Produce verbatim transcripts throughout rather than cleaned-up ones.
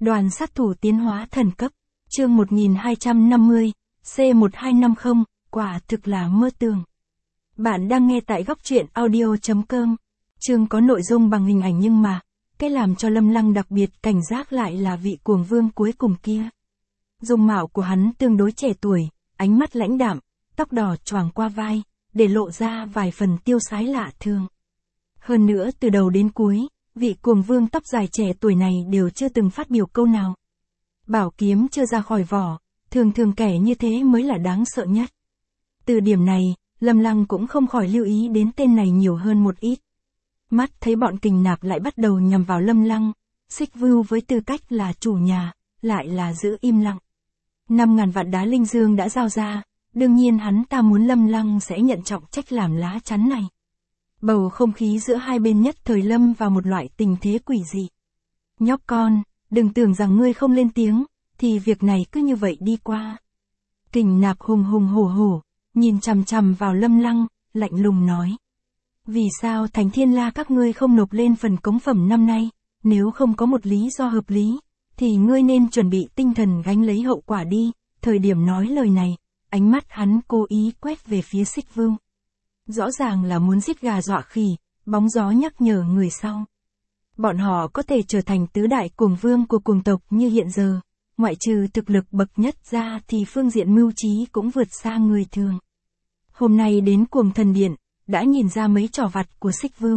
Đoàn sát thủ tiến hóa thần cấp, chương một nghìn hai trăm năm mươi, C một hai năm không, quả thực là mơ tưởng. Bạn đang nghe tại góc truyện audio chấm com. Chương có nội dung bằng hình ảnh nhưng mà, cái làm cho Lâm Lăng đặc biệt cảnh giác lại là vị cuồng vương cuối cùng kia. Dung mạo của hắn tương đối trẻ tuổi, ánh mắt lãnh đạm, tóc đỏ choàng qua vai, để lộ ra vài phần tiêu sái lạ thường. Hơn nữa từ đầu đến cuối, vị cuồng vương tóc dài trẻ tuổi này đều chưa từng phát biểu câu nào. Bảo kiếm chưa ra khỏi vỏ, thường thường kẻ như thế mới là đáng sợ nhất. Từ điểm này, Lâm Lăng cũng không khỏi lưu ý đến tên này nhiều hơn một ít. Mắt thấy bọn kình nạp lại bắt đầu nhằm vào Lâm Lăng, Xích Vưu với tư cách là chủ nhà, lại là giữ im lặng. Năm ngàn vạn đá linh dương đã giao ra, đương nhiên hắn ta muốn Lâm Lăng sẽ nhận trọng trách làm lá chắn này. Bầu không khí giữa hai bên nhất thời lâm vào một loại tình thế quỷ dị. Nhóc con, đừng tưởng rằng ngươi không lên tiếng, thì việc này cứ như vậy đi qua. Kình nạp hùng hùng hổ hổ, nhìn chằm chằm vào Lâm Lăng, lạnh lùng nói. Vì sao Thành Thiên La các ngươi không nộp lên phần cống phẩm năm nay, nếu không có một lý do hợp lý, thì ngươi nên chuẩn bị tinh thần gánh lấy hậu quả đi. Thời điểm nói lời này, ánh mắt hắn cố ý quét về phía Xích Vưu. Rõ ràng là muốn giết gà dọa khỉ, bóng gió nhắc nhở người sau. Bọn họ có thể trở thành tứ đại cuồng vương của cuồng tộc như hiện giờ, ngoại trừ thực lực bậc nhất ra thì phương diện mưu trí cũng vượt xa người thường. Hôm nay đến Cuồng Thần Điện, đã nhìn ra mấy trò vặt của Xích Vưu.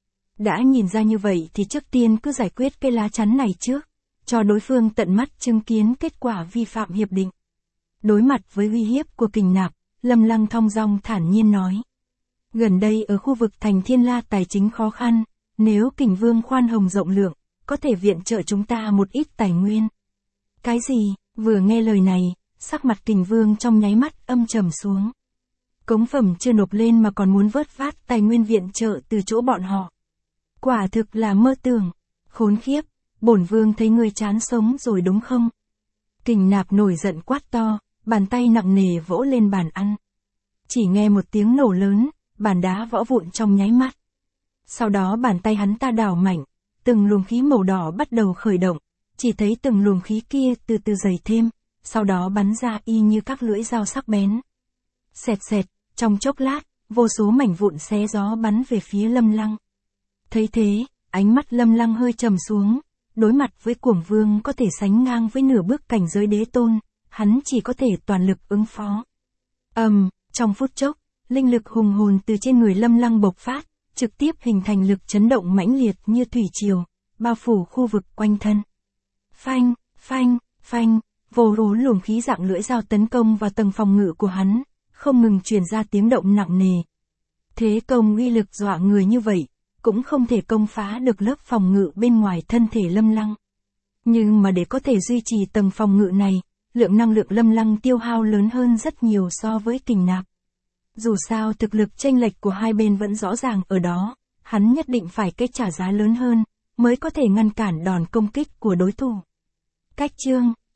Đã nhìn ra như vậy thì trước tiên cứ giải quyết cái lá chắn này trước, cho đối phương tận mắt chứng kiến kết quả vi phạm hiệp định. Đối mặt với uy hiếp của kình nạp, Lâm Lăng thong dong thản nhiên nói. Gần đây ở khu vực Thành Thiên La tài chính khó khăn, nếu kình vương khoan hồng rộng lượng, có thể viện trợ chúng ta một ít tài nguyên. Cái gì? Vừa nghe lời này, sắc mặt kình vương trong nháy mắt âm trầm xuống. Cống phẩm chưa nộp lên mà còn muốn vớt vát tài nguyên viện trợ từ chỗ bọn họ. Quả thực là mơ tưởng. Khốn khiếp, bổn vương thấy ngươi chán sống rồi đúng không? Kình nạp nổi giận quát to, bàn tay nặng nề vỗ lên bàn ăn. Chỉ nghe một tiếng nổ lớn, bàn đá vỡ vụn trong nháy mắt. Sau đó bàn tay hắn ta đảo mạnh, từng luồng khí màu đỏ bắt đầu khởi động, chỉ thấy từng luồng khí kia từ từ dày thêm, sau đó bắn ra y như các lưỡi dao sắc bén. Xẹt xẹt, trong chốc lát, vô số mảnh vụn xé gió bắn về phía Lâm Lăng. Thấy thế, ánh mắt Lâm Lăng hơi trầm xuống, đối mặt với cuồng vương có thể sánh ngang với nửa bước cảnh giới đế tôn, hắn chỉ có thể toàn lực ứng phó. Ầm, um, trong phút chốc, linh lực hùng hồn từ trên người Lâm Lăng bộc phát, trực tiếp hình thành lực chấn động mãnh liệt như thủy triều, bao phủ khu vực quanh thân. Phanh, phanh, phanh, vô số luồng khí dạng lưỡi dao tấn công vào tầng phòng ngự của hắn, không ngừng truyền ra tiếng động nặng nề. Thế công uy lực dọa người như vậy, cũng không thể công phá được lớp phòng ngự bên ngoài thân thể Lâm Lăng. Nhưng mà để có thể duy trì tầng phòng ngự này, lượng năng lượng Lâm Lăng tiêu hao lớn hơn rất nhiều so với kình nạp. Dù sao thực lực chênh lệch của hai bên vẫn rõ ràng ở đó, hắn nhất định phải cái trả giá lớn hơn, mới có thể ngăn cản đòn công kích của đối thủ. Cách chương